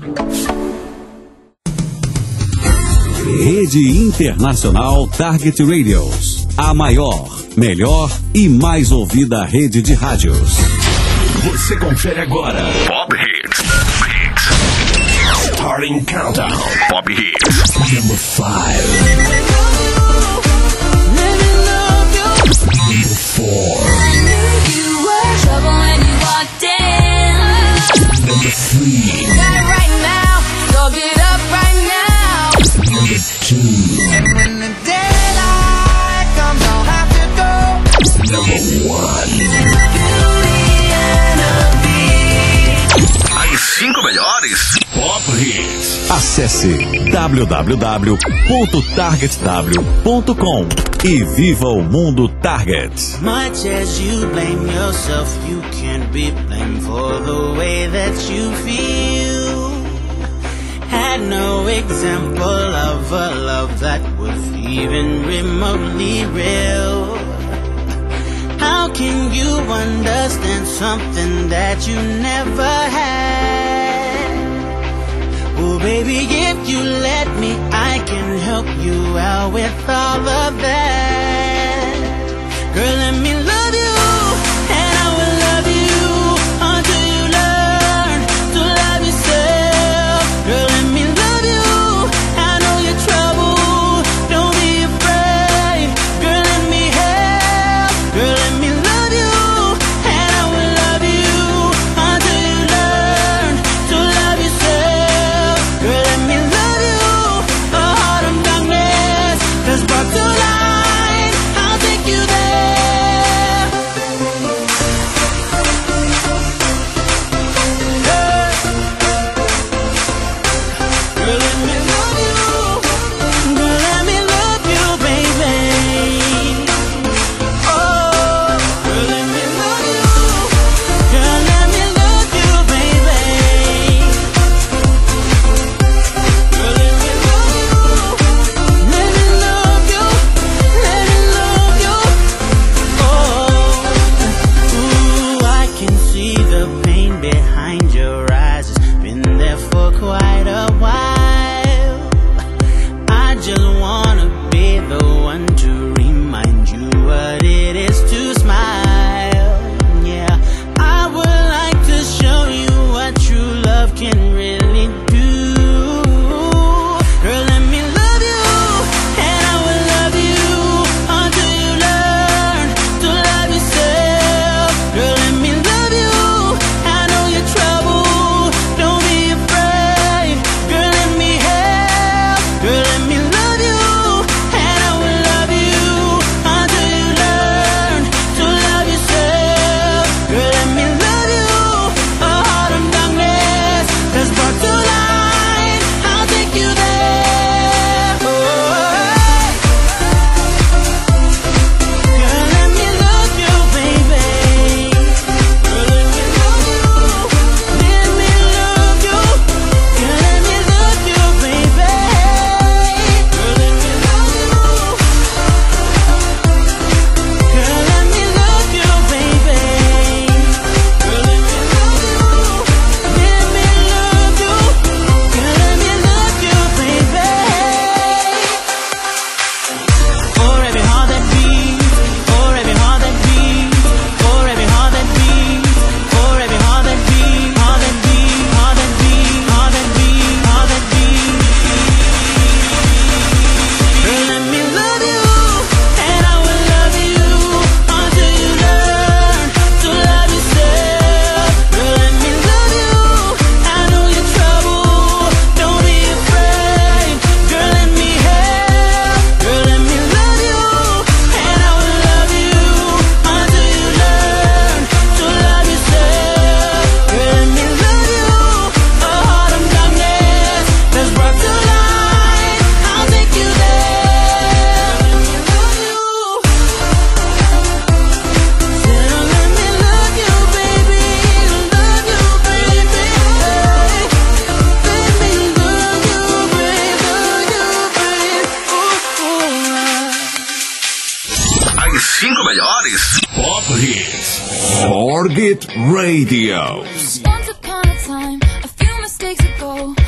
Rede Internacional Target Radios. A maior, melhor e mais ouvida rede de rádios. Você confere agora Pop Hits. Starting Countdown. Pop Hits. Number 5. Number 4. Number 3. Right now, so get up right now. Number 2. And when the daylight comes, I'll have to go. Number 1. As 5 melhores Pop Hits. Acesse www.targetw.com e viva o mundo Target. Much as you blame yourself, you can't be blamed for the way that you feel. Had no example of a love that was even remotely real. How can you understand something that you never had? Oh baby, if you let me, I can help you out with all of that. Girl, let me love you, and I will love you until you learn to love yourself. Girl, let me love you, I know you're trouble, don't be afraid. Girl, let me help. Girl, let me love you, and I will love you until you learn to love yourself. Girl, let me love you, a heart of darkness that's brought to light. I'll take you there. Girl, let me love you. Girl, let me love you, baby. Oh, girl, let me love you. Girl, let me love you, baby. Girl, let me love you. Let me love you. Let me love you. Oh, ooh, I can see the pain behind your eyes. It's been there for quite a while. I just wanna be the one to remind you what it is to smile. Yeah, I would like to show you what true love can really do. Girl, let me love you, and I will love you until you learn to love yourself. Girl, let me love you, I know you're trouble, don't be afraid. Girl, let me help. Girl, let me love you, and I will love you until you learn to love yourself. Girl, let me love you, a heart of darkness that's brought to light. I'll take you there. Oh, girl, let me love you, baby. Girl, let me love you. Let me love you. Girl, let me love you, baby. Girl, let me love you. Girl, let me love you, baby. Girl, let me love you. Let me love you. Girl, let me love you, baby. For every heart that beats, for every heart that beats, for every heart that beats, for every heart that beats, heart that beats, heart that beats, heart that beats, heart that beats. Girl, let me love you, and I will love you until you learn to love yourself. Girl, let me love you, I know you're trouble, don't be afraid. Girl, let me help. Girl, let me love you, and I will love you until you learn to love yourself. Girl, let me love you, a heart of darkness that's brought to light. I'll take you there. Let me love you. Said I'll let me love you, baby. Love you, baby. Let me love you, baby. As 5 melhores Pop Hits. Target Radio. Once upon a time, a few mistakes ago,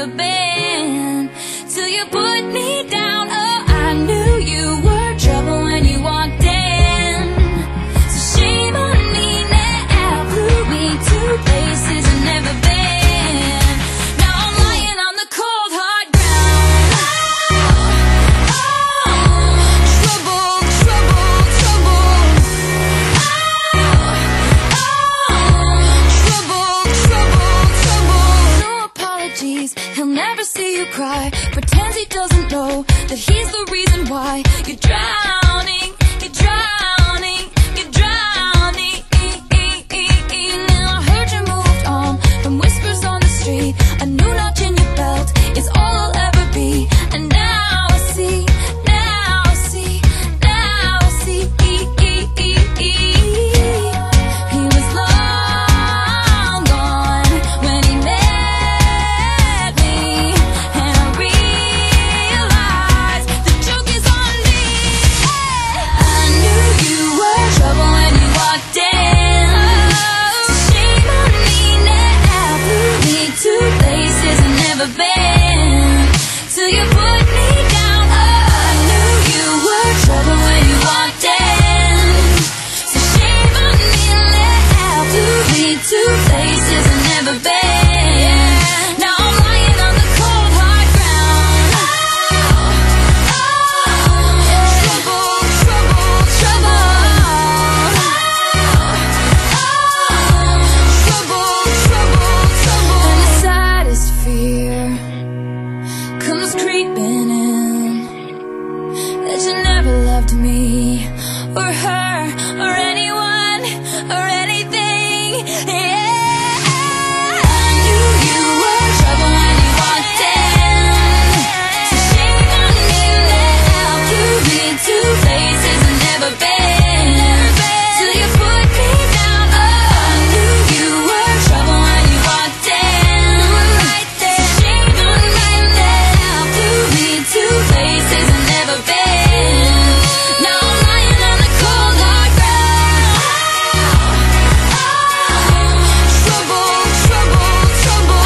never been. Till you put me down, oh, I knew you were trouble when you walked in. So shame on me now, flew me to places I've never been. Now I'm lying on the cold hard ground. Oh, trouble, trouble, trouble. Trouble, trouble, trouble. No apologies, he'll never see you cry. Pretends he doesn't know that he's the reason why you're drowning, you're drowning, you're drowning. Now I heard you moved on from whispers on the street. A new notch in your belt is all I'll ever be. And now I see, now I see, now I see. He was long gone when he met me, and I realized the joke is on me. I knew you were trouble when you walked in. So shame on me now, flew me to places I've never been. Till you put me down, oh, I knew you were trouble when you walked in. So shame on me now, flew me to places I've never been. Now I'm lying on the cold hard ground. Trouble, trouble, trouble. Trouble, trouble, trouble. And the saddest fear comes creeping in, that you never loved me or her or anyone or anything. Yeah, I knew you were trouble when you walked in. So shame on me now, flew me to places I've never been. Till you put me down, oh, I knew you were trouble when you walked in. So shame on me now, flew me to places I've never been. Now I'm lying on the cold hard ground. Trouble, trouble, trouble.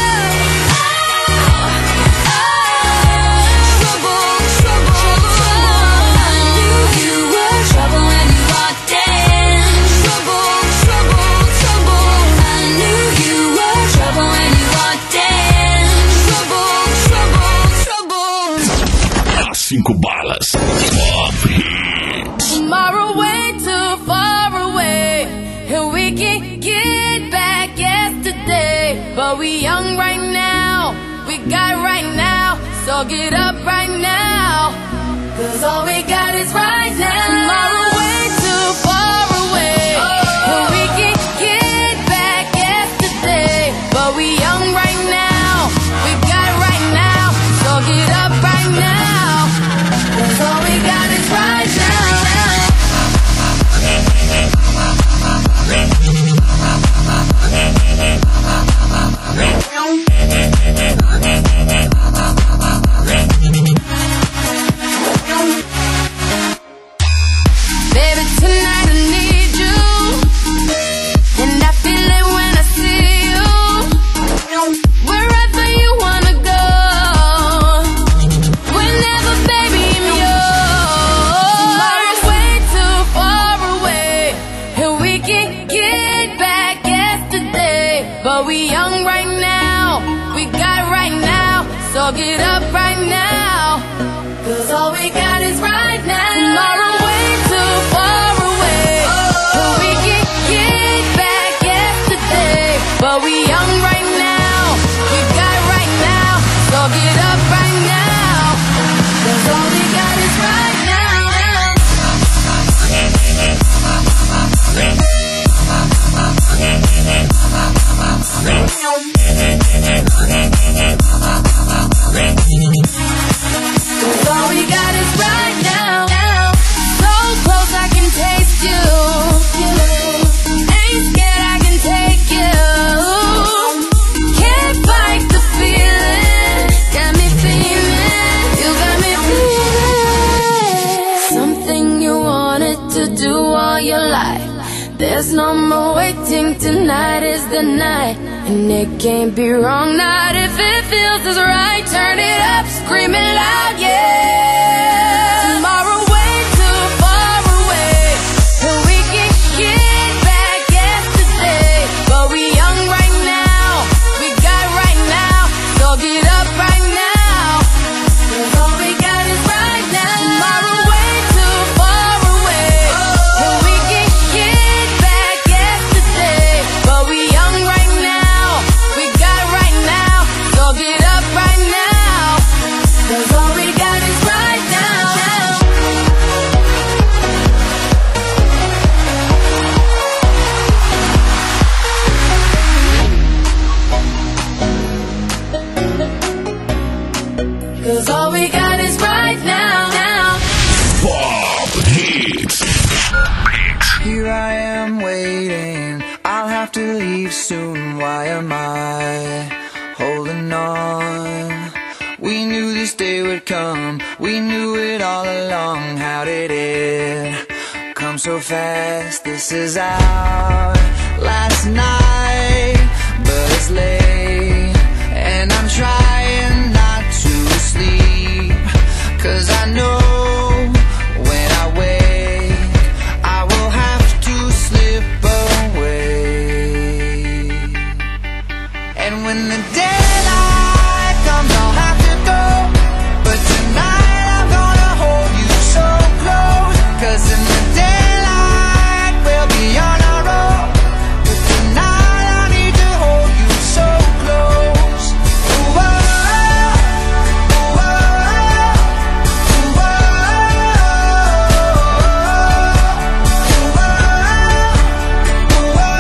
Trouble, trouble, trouble. I knew you were trouble when you walked in. Trouble, trouble, trouble. I knew you were trouble when you walked in. Trouble, trouble, trouble. As 5 balas. Pop Hit. Tomorrow way too far away, and we can get back yesterday. But we young right now, we got right now, so get up right now, 'cause all we got is right now. Tomorrow way too far away, and we can get back yesterday. But we young right now, we got right now, so get up right now, 'cause all we got is right now. Baby, tonight I need you, and I feel it when I see you. Wherever you wanna go, whenever, baby, I'm yours. Tomorrow's way too far away, and we can get back yesterday. But we young right now, we got right now, so get up right now, 'cause all we got is right now. Tomorrow way too far away, and we can get back yesterday. But we young right now, we got right now, so get up right now, 'cause all we got is right now. All we got is right now. So close I can taste you. Ain't scared I can take you. Can't fight the feeling. Got me feeling. You got me feeling. Something you wanted to do all your life. There's no more waiting. Tonight is the night. And And it can't be wrong, not if it feels as right. Turn it up, scream it loud, yeah. Tomorrow way too far away, and we can get back yesterday. But we young right now, we got right now, so get up right now, 'cause all we got is right now. Tomorrow way too far away, and we can get back yesterday. But we young right now, we got right now, so get up right now, 'cause all we got is right now. Cause all we got is right now. Pop Hits. Here I am waiting, I'll have to leave soon. Why am I holding on? We knew this day would come, we knew it all along. How did it come so fast? This is our last night, but it's late, and I'm trying not to sleep, 'cause I know when I wake I will have to slip away. And when the daylight comes I'll have to go, but tonight I'm gonna hold you so close, 'cause in the daylight we'll be on our own, but tonight I need to hold you so close. Ooh, oh, ooh, oh, ooh, oh, ooh, oh,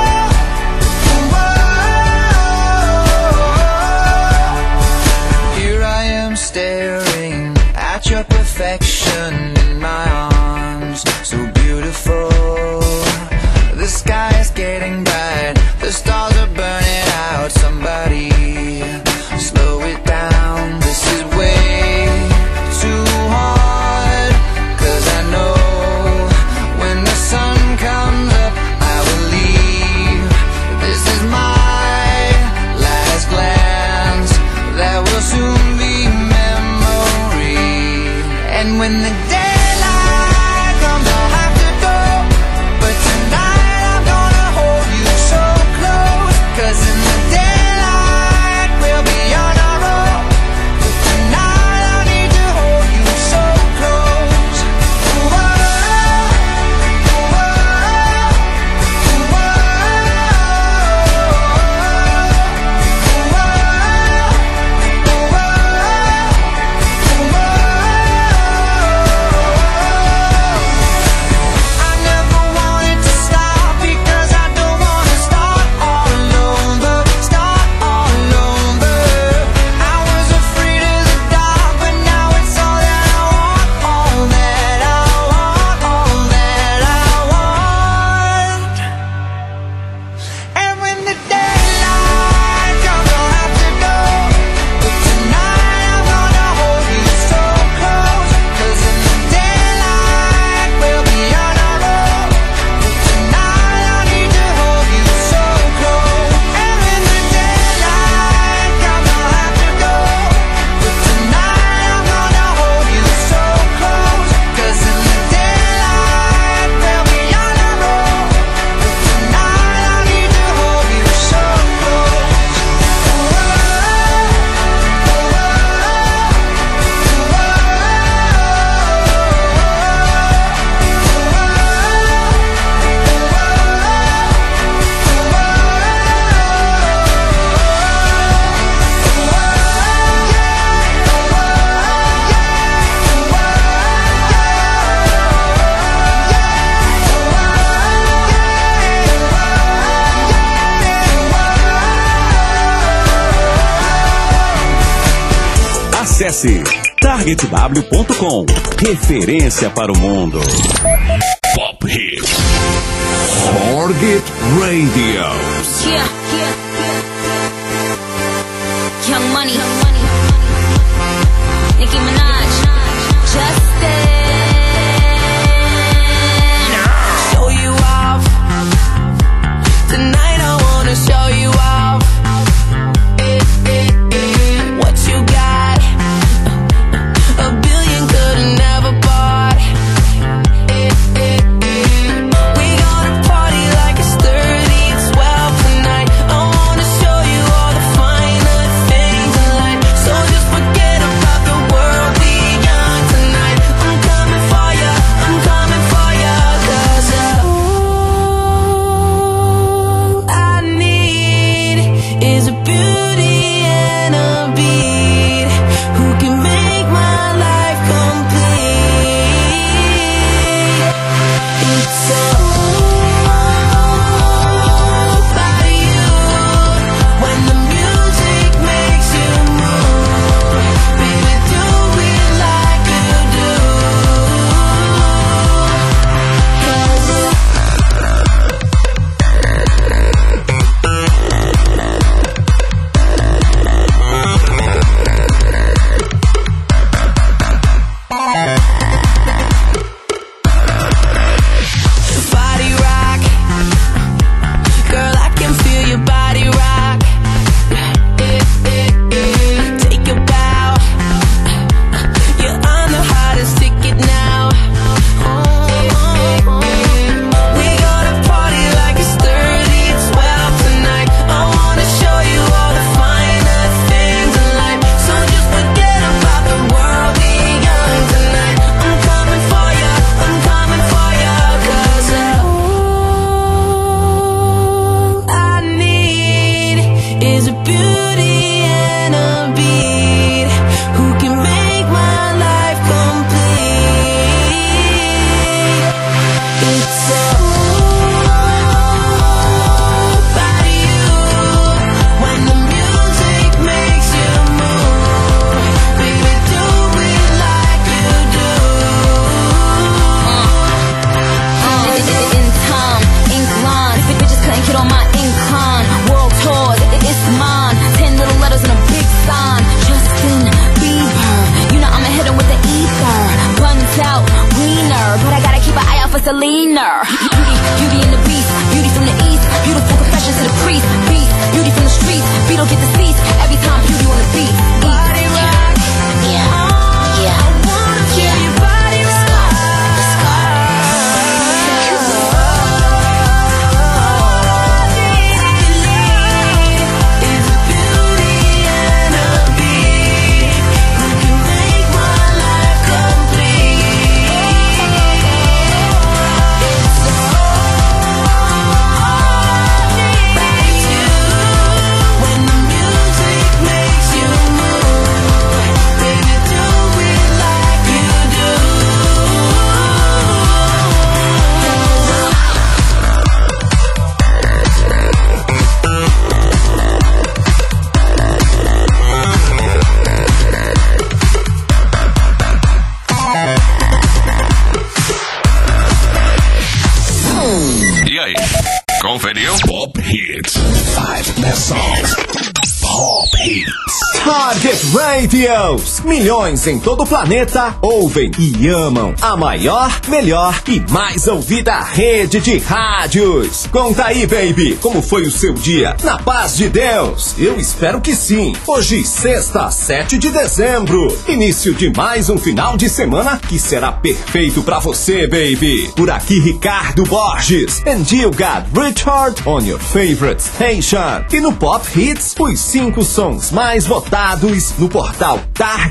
ooh, oh. Here I am staring at your perfection in my arms, so beautiful. The sky is getting bright, the stars are burning out. Somebody slow it down, this is way too hard. 'Cause I know when the sun comes up I will leave. This is my last glance, that will soon be memory. And when the daylight comes I'll have to go, but tonight I'm gonna hold you so close, 'cause in the daylight we'll be on our own, but tonight I need to hold you so close. Ooh, oh, ooh, oh, ooh, oh, ooh, oh, ooh, oh, ooh, oh. I never wanted to stop, because I don't wanna start all over, start all over. I was afraid of the dark, but now it's all that I want, all that I want, all that I want. And when the daylight comes I'll have to go, but tonight I'm gonna hold you so close, 'cause in the daylight we'll be on our own, but tonight I need to hold you so close. And when the daylight comes I'll have to go, but tonight I'm gonna hold you so close, 'cause in the daylight we'll be on our own, but tonight I need to hold you so close. Ooh, oh, ooh, oh, Acesse targetw.com, referência para o mundo. Pop Hits. Target Radio. Yeah. Young Money. Nicki Minaj. Justin. Show you off. Tonight I wanna show you off. cleaner. Beauty in the beast, beauty from the east, beautiful confessions to the priest. Beat, beauty from the streets, beat don't get the seats. Every time beauty on the beat. Body rock, yeah, yeah. I wanna feel your body rock. Let's go. Is a beauty and a beat. You can make my life complete. It's a when the music makes you move, baby, do it like you do. E aí, conferiu? Pop Hits. 5 best songs. Pop Hits. Target Radios. Milhões em todo o planeta ouvem e amam a maior, melhor e mais ouvida rede de rádios. Conta aí, baby, como foi o seu dia? Na paz de Deus? Eu espero que sim. Hoje, sexta, 7 de dezembro. Início de mais um final de semana que será perfeito pra você, baby. Por aqui, Ricardo Borges. And you got Richard on your favorite station. E no Pop Hits, os 5 sons mais votados no portal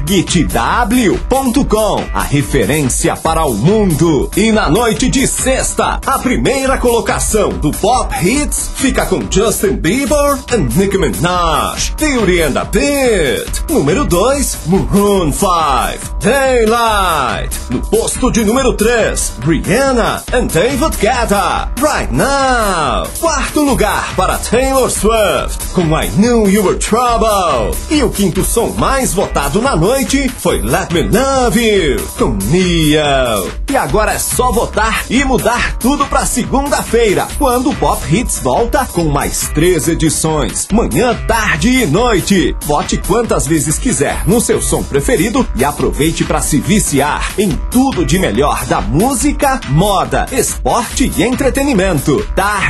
targetw.com, a referência para o mundo. E na noite de sexta, a primeira colocação do Pop Hits fica com Justin Bieber and Nicki Minaj, Beauty and the Beat. Número 2, Maroon 5, Daylight. No posto de número 3, Rihanna and David Guetta, Right Now. Quarto lugar para Taylor Swift com I Knew You Were Trouble. E o quinto som mais votado na noite foi Let Me Love You, com Neo. E agora é só votar e mudar tudo pra segunda-feira, quando o Pop Hits volta com mais 3 edições, manhã, tarde e noite. Vote quantas vezes quiser no seu som preferido e aproveite pra se viciar em tudo de melhor da música, moda, esporte e entretenimento.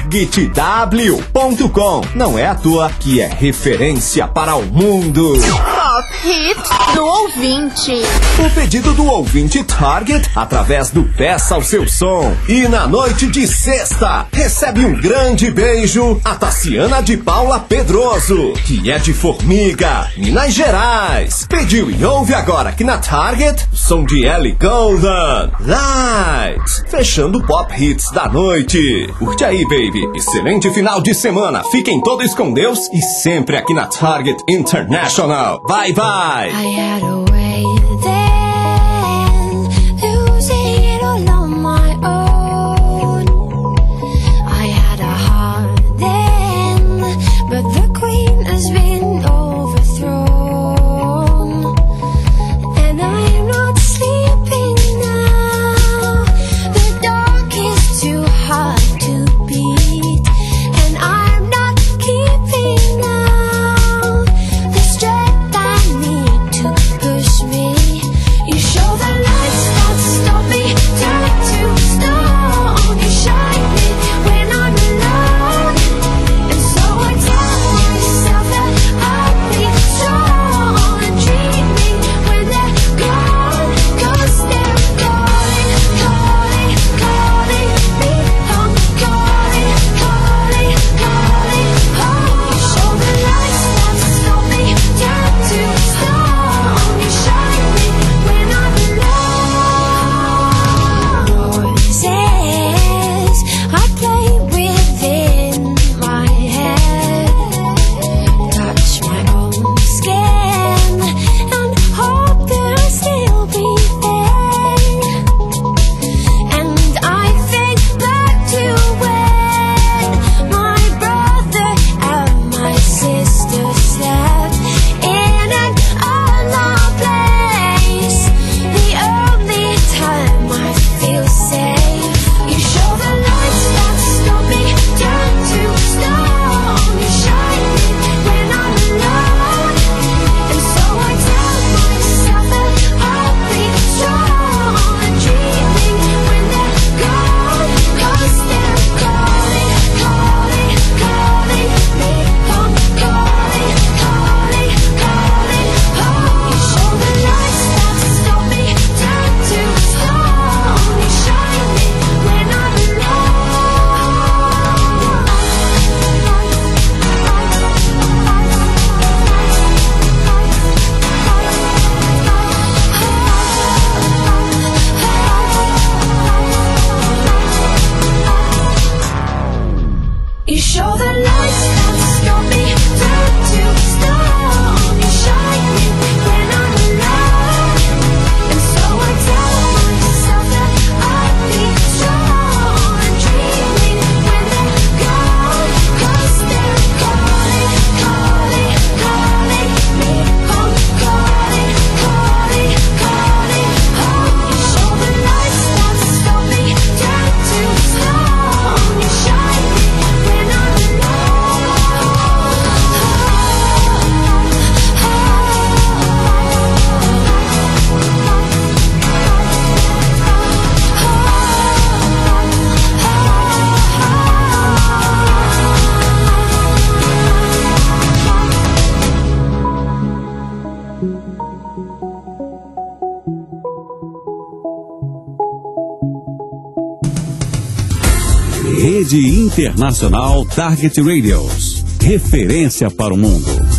targetw.com. Não é à toa que é referência para o mundo. Pop Hits do ouvinte. O pedido do ouvinte Target através do Peça o Seu Som. E na noite de sexta, recebe um grande beijo a Tassiana de Paula Pedroso, que é de Formiga, Minas Gerais. Pediu e ouve agora aqui na Target o som de Ellie Goulding, Lights, fechando o Pop Hits da noite. Curte aí, baby. Excelente final de semana. Fiquem todos com Deus e sempre aqui na Target International. Bye, bye. I had a way then, losing it all on my own. I had a heart then, but the queen has been overthrown. And I'm not sleeping now, the dark is too hard to beat. And I'm not keeping now the strength I need to push me Rede Internacional Target Radios. Referência para o mundo.